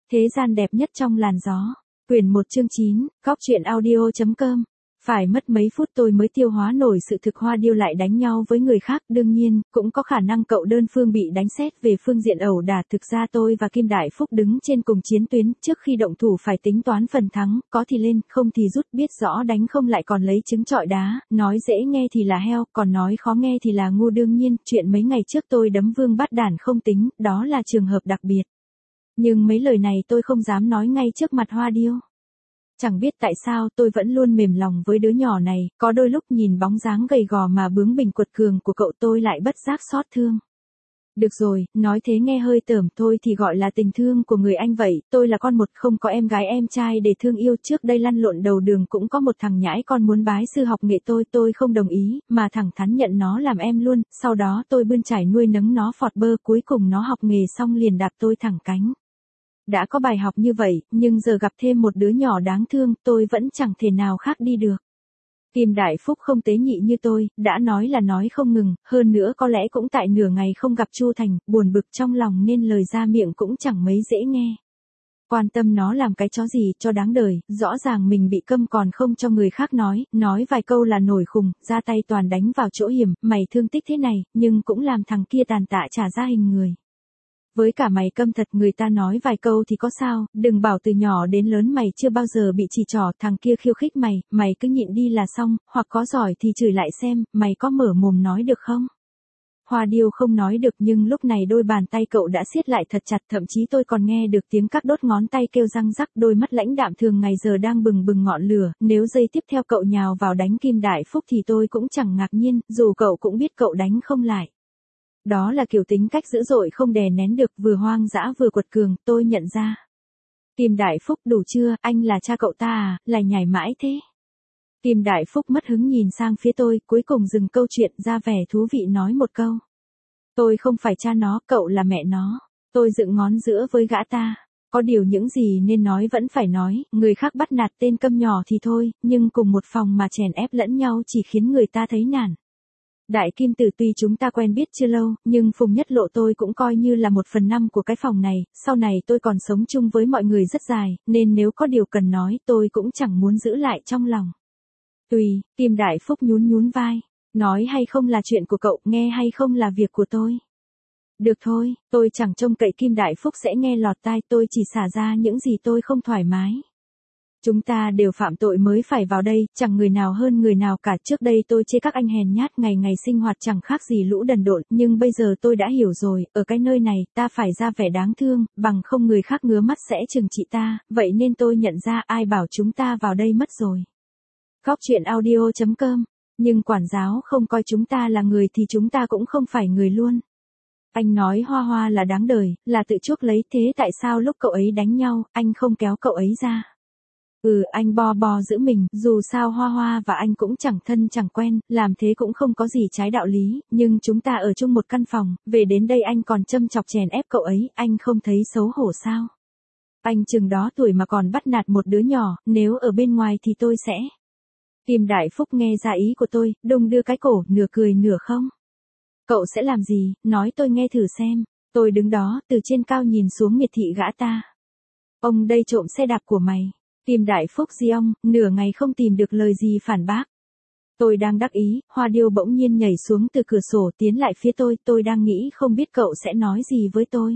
Thế gian đẹp nhất trong làn gió. Quyển 1 chương 9, góc truyện audio.com. Phải mất mấy phút tôi mới tiêu hóa nổi sự thực Hoa Điêu lại đánh nhau với người khác, đương nhiên, cũng có khả năng cậu đơn phương bị đánh xét về phương diện ẩu đả. Thực ra tôi và Kim Đại Phúc đứng trên cùng chiến tuyến, trước khi động thủ phải tính toán phần thắng, có thì lên, không thì rút, biết rõ đánh không lại còn lấy trứng trọi đá, nói dễ nghe thì là heo, còn nói khó nghe thì là ngu. Đương nhiên, chuyện mấy ngày trước tôi đấm Vương Bát Đản không tính, đó là trường hợp đặc biệt. Nhưng mấy lời này tôi không dám nói ngay trước mặt Hoa Điêu. Chẳng biết tại sao tôi vẫn luôn mềm lòng với đứa nhỏ này, có đôi lúc nhìn bóng dáng gầy gò mà bướng bỉnh quật cường của cậu tôi lại bất giác xót thương. Được rồi, nói thế nghe hơi tởm thôi thì gọi là tình thương của người anh vậy, tôi là con một không có em gái em trai để thương yêu. Trước đây lăn lộn đầu đường cũng có một thằng nhãi con muốn bái sư học nghệ tôi không đồng ý, mà thẳng thắn nhận nó làm em luôn, sau đó tôi bươn trải nuôi nấng nó phọt bơ, cuối cùng nó học nghề xong liền đạp tôi thẳng cánh. Đã có bài học như vậy, nhưng giờ gặp thêm một đứa nhỏ đáng thương, tôi vẫn chẳng thể nào khác đi được. Kim Đại Phúc không tế nhị như tôi, đã nói là nói không ngừng, hơn nữa có lẽ cũng tại nửa ngày không gặp Chu Thành, buồn bực trong lòng nên lời ra miệng cũng chẳng mấy dễ nghe. Quan tâm nó làm cái chó gì cho đáng đời, rõ ràng mình bị câm còn không cho người khác nói vài câu là nổi khùng, ra tay toàn đánh vào chỗ hiểm, mày thương tích thế này, nhưng cũng làm thằng kia tàn tạ trả ra hình người. Với cả mày câm thật, người ta nói vài câu thì có sao, đừng bảo từ nhỏ đến lớn mày chưa bao giờ bị chỉ trỏ, thằng kia khiêu khích mày cứ nhịn đi là xong, hoặc có giỏi thì chửi lại xem, mày có mở mồm nói được không? Hoa Điêu không nói được nhưng lúc này đôi bàn tay cậu đã siết lại thật chặt, thậm chí tôi còn nghe được tiếng các đốt ngón tay kêu răng rắc, đôi mắt lãnh đạm thường ngày giờ đang bừng bừng ngọn lửa, nếu giây tiếp theo cậu nhào vào đánh Kim Đại Phúc thì tôi cũng chẳng ngạc nhiên, dù cậu cũng biết cậu đánh không lại. Đó là kiểu tính cách dữ dội không đè nén được, vừa hoang dã vừa quật cường, tôi nhận ra. Kim Đại Phúc đủ chưa, anh là cha cậu ta à, lại nhảy mãi thế. Kim Đại Phúc mất hứng nhìn sang phía tôi, cuối cùng dừng câu chuyện ra vẻ thú vị nói một câu. Tôi không phải cha nó, cậu là mẹ nó. Tôi dựng ngón giữa với gã ta. Có điều những gì nên nói vẫn phải nói, người khác bắt nạt tên câm nhỏ thì thôi, nhưng cùng một phòng mà chèn ép lẫn nhau chỉ khiến người ta thấy nản. Đại Kim Tử, tuy chúng ta quen biết chưa lâu, nhưng Phùng Nhất Lộ tôi cũng coi như là 1/5 của cái phòng này, sau này tôi còn sống chung với mọi người rất dài, nên nếu có điều cần nói tôi cũng chẳng muốn giữ lại trong lòng. Tùy, Kim Đại Phúc nhún vai, nói hay không là chuyện của cậu, nghe hay không là việc của tôi. Được thôi, tôi chẳng trông cậy Kim Đại Phúc sẽ nghe lọt tai, tôi chỉ xả ra những gì tôi không thoải mái. Chúng ta đều phạm tội mới phải vào đây, chẳng người nào hơn người nào cả. Trước đây tôi chê các anh hèn nhát, ngày ngày sinh hoạt chẳng khác gì lũ đần độn, nhưng bây giờ tôi đã hiểu rồi, ở cái nơi này, ta phải ra vẻ đáng thương, bằng không người khác ngứa mắt sẽ trừng trị ta, vậy nên tôi nhận ra ai bảo chúng ta vào đây mất rồi. Góc truyện audio.com, nhưng quản giáo không coi chúng ta là người thì chúng ta cũng không phải người luôn. Anh nói Hoa Hoa là đáng đời, là tự chuốc lấy, thế tại sao lúc cậu ấy đánh nhau, anh không kéo cậu ấy ra? Anh bo giữ mình, dù sao Hoa Hoa và anh cũng chẳng thân chẳng quen, làm thế cũng không có gì trái đạo lý, nhưng chúng ta ở chung một căn phòng, về đến đây anh còn châm chọc chèn ép cậu ấy, anh không thấy xấu hổ sao? Anh chừng đó tuổi mà còn bắt nạt một đứa nhỏ, nếu ở bên ngoài thì tôi sẽ... Kim Đại Phúc nghe ra ý của tôi, đung đưa cái cổ, nửa cười nửa không. Cậu sẽ làm gì, nói tôi nghe thử xem. Tôi đứng đó, từ trên cao nhìn xuống miệt thị gã ta. Ông đây trộm xe đạp của mày. Kim Đại Phúc gì ông, nửa ngày không tìm được lời gì phản bác. Tôi đang đắc ý, Hoa Điêu bỗng nhiên nhảy xuống từ cửa sổ tiến lại phía tôi đang nghĩ không biết cậu sẽ nói gì với tôi.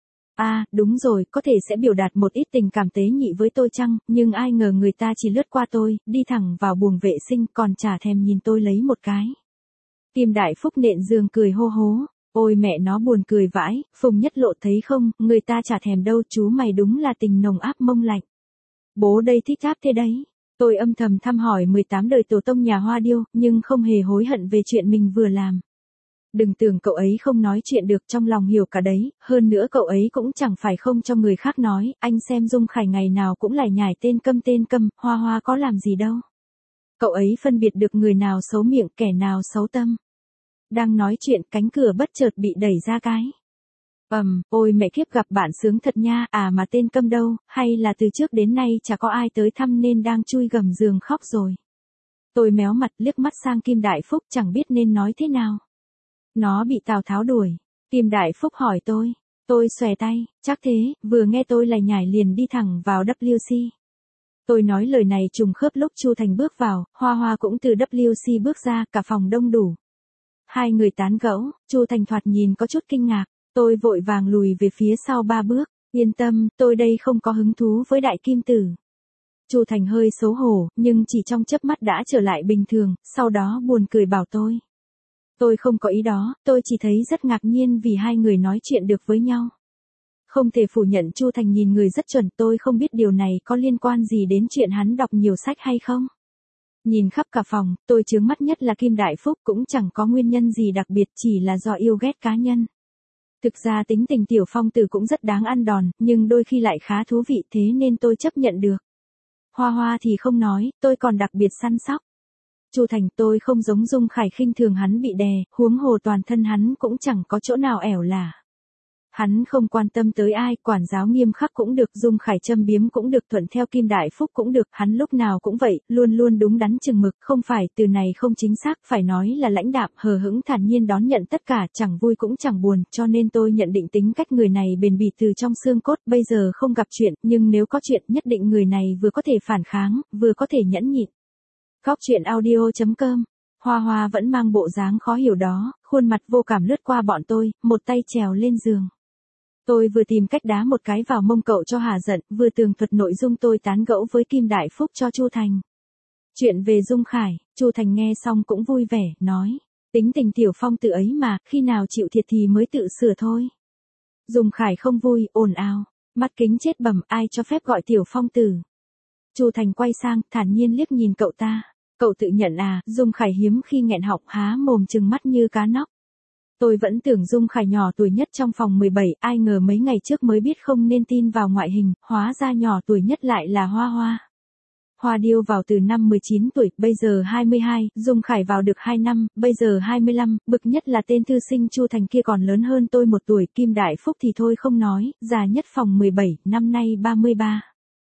Đúng rồi, có thể sẽ biểu đạt một ít tình cảm tế nhị với tôi chăng, nhưng ai ngờ người ta chỉ lướt qua tôi, đi thẳng vào buồng vệ sinh còn chả thèm nhìn tôi lấy một cái. Kim Đại Phúc nện giường cười hô hố, ôi mẹ nó buồn cười vãi, Phùng Nhất Lộ thấy không, người ta chả thèm đâu, chú mày đúng là tình nồng áp mông lạnh. Bố đây thích áp thế đấy. Tôi âm thầm thăm hỏi 18 đời tổ tông nhà Hoa Điêu, nhưng không hề hối hận về chuyện mình vừa làm. Đừng tưởng cậu ấy không nói chuyện được, trong lòng hiểu cả đấy, hơn nữa cậu ấy cũng chẳng phải không cho người khác nói, anh xem Dung Khải ngày nào cũng lải nhải tên câm, Hoa Hoa có làm gì đâu. Cậu ấy phân biệt được người nào xấu miệng, kẻ nào xấu tâm. Đang nói chuyện, cánh cửa bất chợt bị đẩy ra cái. Ôi mẹ kiếp, gặp bạn sướng thật nha, mà tên câm đâu, hay là từ trước đến nay chả có ai tới thăm nên đang chui gầm giường khóc rồi. Tôi méo mặt liếc mắt sang Kim Đại Phúc chẳng biết nên nói thế nào. Nó bị Tào Tháo đuổi. Kim Đại Phúc hỏi tôi. Tôi xòe tay, chắc thế, vừa nghe tôi lại nhảy liền đi thẳng vào WC. Tôi nói lời này trùng khớp lúc Chu Thành bước vào, Hoa Hoa cũng từ WC bước ra, cả phòng đông đủ. Hai người tán gẫu, Chu Thành thoạt nhìn có chút kinh ngạc, tôi vội vàng lùi về phía sau 3 bước, yên tâm, tôi đây không có hứng thú với đại kim tử. Chu Thành hơi xấu hổ, nhưng chỉ trong chớp mắt đã trở lại bình thường, sau đó buồn cười bảo tôi. Tôi không có ý đó, tôi chỉ thấy rất ngạc nhiên vì hai người nói chuyện được với nhau. Không thể phủ nhận Chu Thành nhìn người rất chuẩn, tôi không biết điều này có liên quan gì đến chuyện hắn đọc nhiều sách hay không. Nhìn khắp cả phòng, tôi chướng mắt nhất là Kim Đại Phúc, cũng chẳng có nguyên nhân gì đặc biệt, chỉ là do yêu ghét cá nhân. Thực ra tính tình Tiểu Phong Tử cũng rất đáng ăn đòn, nhưng đôi khi lại khá thú vị, thế nên tôi chấp nhận được. Hoa Hoa thì không nói, tôi còn đặc biệt săn sóc. Chu Thành, tôi không giống Dung Khải khinh thường hắn bị đè, huống hồ toàn thân hắn cũng chẳng có chỗ nào ẻo lả. Hắn không quan tâm tới ai, quản giáo nghiêm khắc cũng được, Dung Khải châm biếm cũng được, thuận theo Kim Đại Phúc cũng được, hắn lúc nào cũng vậy, luôn luôn đúng đắn chừng mực, không phải, từ này không chính xác, phải nói là lãnh đạm, hờ hững thản nhiên đón nhận tất cả, chẳng vui cũng chẳng buồn, cho nên tôi nhận định tính cách người này bền bỉ từ trong xương cốt, bây giờ không gặp chuyện, nhưng nếu có chuyện, nhất định người này vừa có thể phản kháng, vừa có thể nhẫn nhịn. Góc truyện audio.com. Hoa Hoa vẫn mang bộ dáng khó hiểu đó, khuôn mặt vô cảm lướt qua bọn tôi, một tay trèo lên giường. Tôi vừa tìm cách đá một cái vào mông cậu cho hả giận, vừa tường thuật nội dung tôi tán gẫu với Kim Đại Phúc cho Chu Thành. Chuyện về Dung Khải, Chu Thành nghe xong cũng vui vẻ, nói, tính tình Tiểu Phong Tử ấy mà, khi nào chịu thiệt thì mới tự sửa thôi. Dung Khải không vui, ồn ào, mắt kính chết bầm, ai cho phép gọi Tiểu Phong Tử. Chu Thành quay sang, thản nhiên liếc nhìn cậu ta, cậu tự nhận à, Dung Khải hiếm khi nghẹn họng há mồm trừng mắt như cá nóc. Tôi vẫn tưởng Dung Khải nhỏ tuổi nhất trong phòng 17, ai ngờ mấy ngày trước mới biết không nên tin vào ngoại hình, hóa ra nhỏ tuổi nhất lại là Hoa Hoa. Hoa Điêu vào từ năm 19 tuổi, bây giờ 22, Dung Khải vào được 2 năm, bây giờ 25, bực nhất là tên thư sinh Chu Thành kia còn lớn hơn tôi 1 tuổi, Kim Đại Phúc thì thôi không nói, già nhất phòng 17, năm nay 33.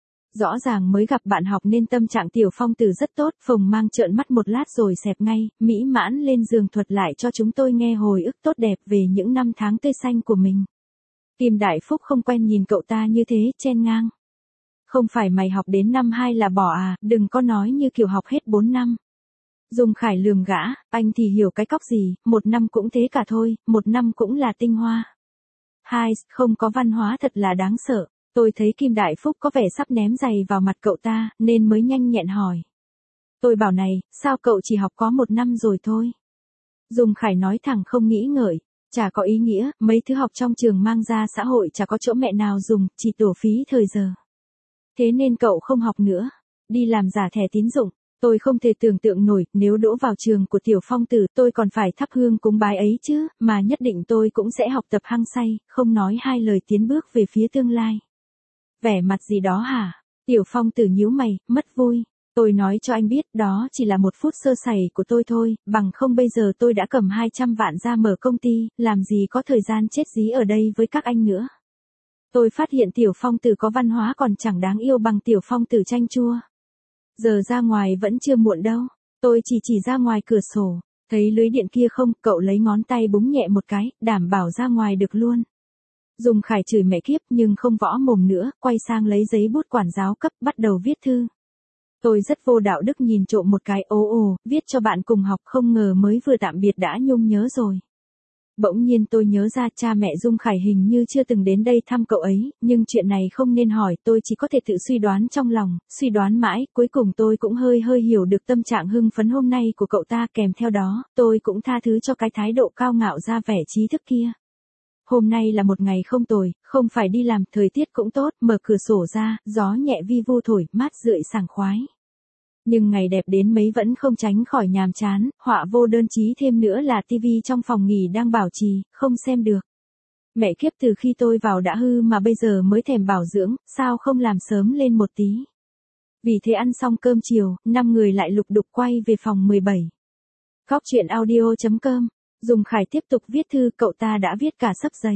Rõ ràng mới gặp bạn học nên tâm trạng Tiểu Phong Tử rất tốt, Phồng Mang trợn mắt một lát rồi xẹp ngay, mỹ mãn lên giường thuật lại cho chúng tôi nghe hồi ức tốt đẹp về những năm tháng tươi xanh của mình. Kim Đại Phúc không quen nhìn cậu ta như thế, chen ngang. Không phải mày học đến năm 2 là bỏ à, đừng có nói như kiểu học hết 4 năm. Dung Khải lườm gã, anh thì hiểu cái cóc gì, 1 năm cũng thế cả thôi, 1 năm cũng là tinh hoa. Hai, không có văn hóa thật là đáng sợ. Tôi thấy Kim Đại Phúc có vẻ sắp ném giày vào mặt cậu ta, nên mới nhanh nhẹn hỏi. Tôi bảo này, sao cậu chỉ học có 1 năm rồi thôi? Dung Khải nói thẳng không nghĩ ngợi, chả có ý nghĩa, mấy thứ học trong trường mang ra xã hội chả có chỗ mẹ nào dùng, chỉ tổ phí thời giờ. Thế nên cậu không học nữa, đi làm giả thẻ tín dụng. Tôi không thể tưởng tượng nổi, nếu đỗ vào trường của Tiểu Phong Tử tôi còn phải thắp hương cúng bái ấy chứ, mà nhất định tôi cũng sẽ học tập hăng say, không nói hai lời tiến bước về phía tương lai. Vẻ mặt gì đó hả? Tiểu Phong Tử nhíu mày, mất vui. Tôi nói cho anh biết, đó chỉ là 1 phút sơ sẩy của tôi thôi, bằng không bây giờ tôi đã cầm 200 vạn ra mở công ty, làm gì có thời gian chết dí ở đây với các anh nữa. Tôi phát hiện Tiểu Phong Tử có văn hóa còn chẳng đáng yêu bằng Tiểu Phong Tử chanh chua. Giờ ra ngoài vẫn chưa muộn đâu, tôi chỉ ra ngoài cửa sổ, thấy lưới điện kia không, cậu lấy ngón tay búng nhẹ một cái, đảm bảo ra ngoài được luôn. Dung Khải chửi mẹ kiếp nhưng không võ mồm nữa, quay sang lấy giấy bút quản giáo cấp, bắt đầu viết thư. Tôi rất vô đạo đức nhìn trộm một cái, ồ, viết cho bạn cùng học, không ngờ mới vừa tạm biệt đã nhung nhớ rồi. Bỗng nhiên tôi nhớ ra cha mẹ Dung Khải hình như chưa từng đến đây thăm cậu ấy, nhưng chuyện này không nên hỏi, tôi chỉ có thể tự suy đoán trong lòng, suy đoán mãi, cuối cùng tôi cũng hơi hiểu được tâm trạng hưng phấn hôm nay của cậu ta, kèm theo đó, tôi cũng tha thứ cho cái thái độ cao ngạo ra vẻ trí thức kia. Hôm nay là một ngày không tồi, không phải đi làm, thời tiết cũng tốt, mở cửa sổ ra, gió nhẹ vi vu thổi, mát rượi sảng khoái. Nhưng ngày đẹp đến mấy vẫn không tránh khỏi nhàm chán, họa vô đơn chí thêm nữa là tivi trong phòng nghỉ đang bảo trì, không xem được. Mẹ kiếp, từ khi tôi vào đã hư mà bây giờ mới thèm bảo dưỡng, sao không làm sớm lên một tí. Vì thế ăn xong cơm chiều, 5 người lại lục đục quay về phòng 17. Góc truyện audio.com. Dung Khải tiếp tục viết thư, cậu ta đã viết cả xấp giấy.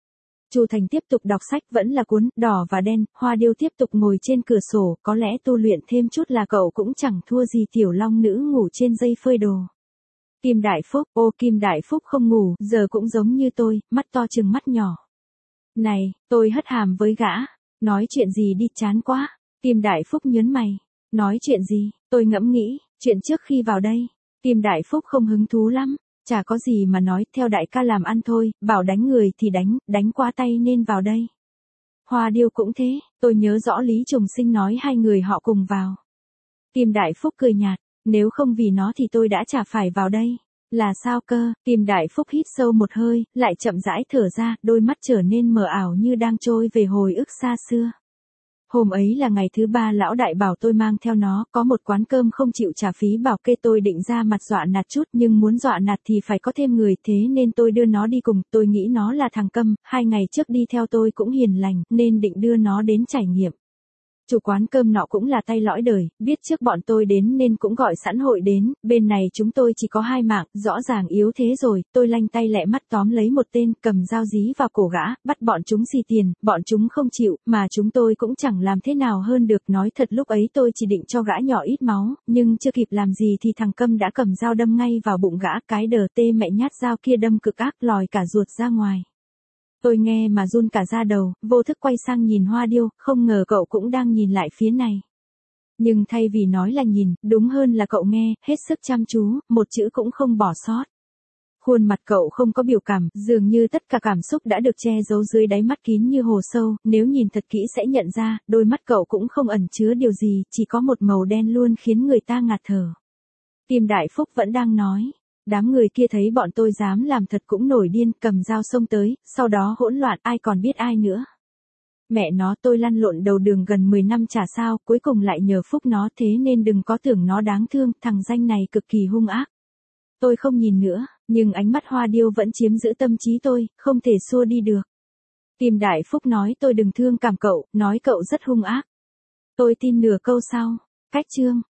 Chu Thành tiếp tục đọc sách, vẫn là cuốn Đỏ và Đen, Hoa Điêu tiếp tục ngồi trên cửa sổ, có lẽ tu luyện thêm chút là cậu cũng chẳng thua gì tiểu long nữ ngủ trên dây phơi đồ. Kim Đại Phúc, Kim Đại Phúc không ngủ, giờ cũng giống như tôi, mắt to chừng mắt nhỏ. Này, tôi hất hàm với gã. Nói chuyện gì đi, chán quá. Kim Đại Phúc nhớn mày. Nói chuyện gì, tôi ngẫm nghĩ, chuyện trước khi vào đây. Kim Đại Phúc không hứng thú lắm. Chả có gì mà nói, theo đại ca làm ăn thôi, bảo đánh người thì đánh qua tay nên vào đây. Hoa Điêu cũng thế, tôi nhớ rõ Lý Trùng Sinh nói hai người họ cùng vào. Kim Đại Phúc cười nhạt, nếu không vì nó thì tôi đã chả phải vào đây. Là sao cơ? Kim Đại Phúc hít sâu một hơi, lại chậm rãi thở ra, đôi mắt trở nên mờ ảo như đang trôi về hồi ức xa xưa. Hôm ấy là ngày thứ 3 lão đại bảo tôi mang theo nó, có một quán cơm không chịu trả phí bảo kê, tôi định ra mặt dọa nạt chút nhưng muốn dọa nạt thì phải có thêm người, thế nên tôi đưa nó đi cùng, tôi nghĩ nó là thằng câm, 2 ngày trước đi theo tôi cũng hiền lành, nên định đưa nó đến trải nghiệm. Chủ quán cơm nọ cũng là tay lõi đời, biết trước bọn tôi đến nên cũng gọi sẵn hội đến, bên này chúng tôi chỉ có 2 mạng, rõ ràng yếu thế rồi, tôi lanh tay lẹ mắt tóm lấy một tên, cầm dao dí vào cổ gã, bắt bọn chúng xì tiền, bọn chúng không chịu, mà chúng tôi cũng chẳng làm thế nào hơn được, nói thật lúc ấy tôi chỉ định cho gã nhỏ ít máu, nhưng chưa kịp làm gì thì thằng câm đã cầm dao đâm ngay vào bụng gã, cái đờ tê mẹ nhát dao kia đâm cực ác, lòi cả ruột ra ngoài. Tôi nghe mà run cả da đầu, vô thức quay sang nhìn Hoa Điêu, không ngờ cậu cũng đang nhìn lại phía này. Nhưng thay vì nói là nhìn, đúng hơn là cậu nghe, hết sức chăm chú, một chữ cũng không bỏ sót. Khuôn mặt cậu không có biểu cảm, dường như tất cả cảm xúc đã được che giấu dưới đáy mắt kín như hồ sâu, nếu nhìn thật kỹ sẽ nhận ra, đôi mắt cậu cũng không ẩn chứa điều gì, chỉ có một màu đen luôn khiến người ta ngạt thở. Kim Đại Phúc vẫn đang nói. Đám người kia thấy bọn tôi dám làm thật cũng nổi điên, cầm dao xông tới, sau đó hỗn loạn, ai còn biết ai nữa. Mẹ nó, tôi lăn lộn đầu đường gần 10 năm chả sao, cuối cùng lại nhờ phúc nó, thế nên đừng có tưởng nó đáng thương, thằng danh này cực kỳ hung ác. Tôi không nhìn nữa, nhưng ánh mắt Hoa Điêu vẫn chiếm giữ tâm trí tôi, không thể xua đi được. Kim Đại Phúc nói tôi đừng thương cảm cậu, nói cậu rất hung ác. Tôi tin nửa câu sau. Cách chương.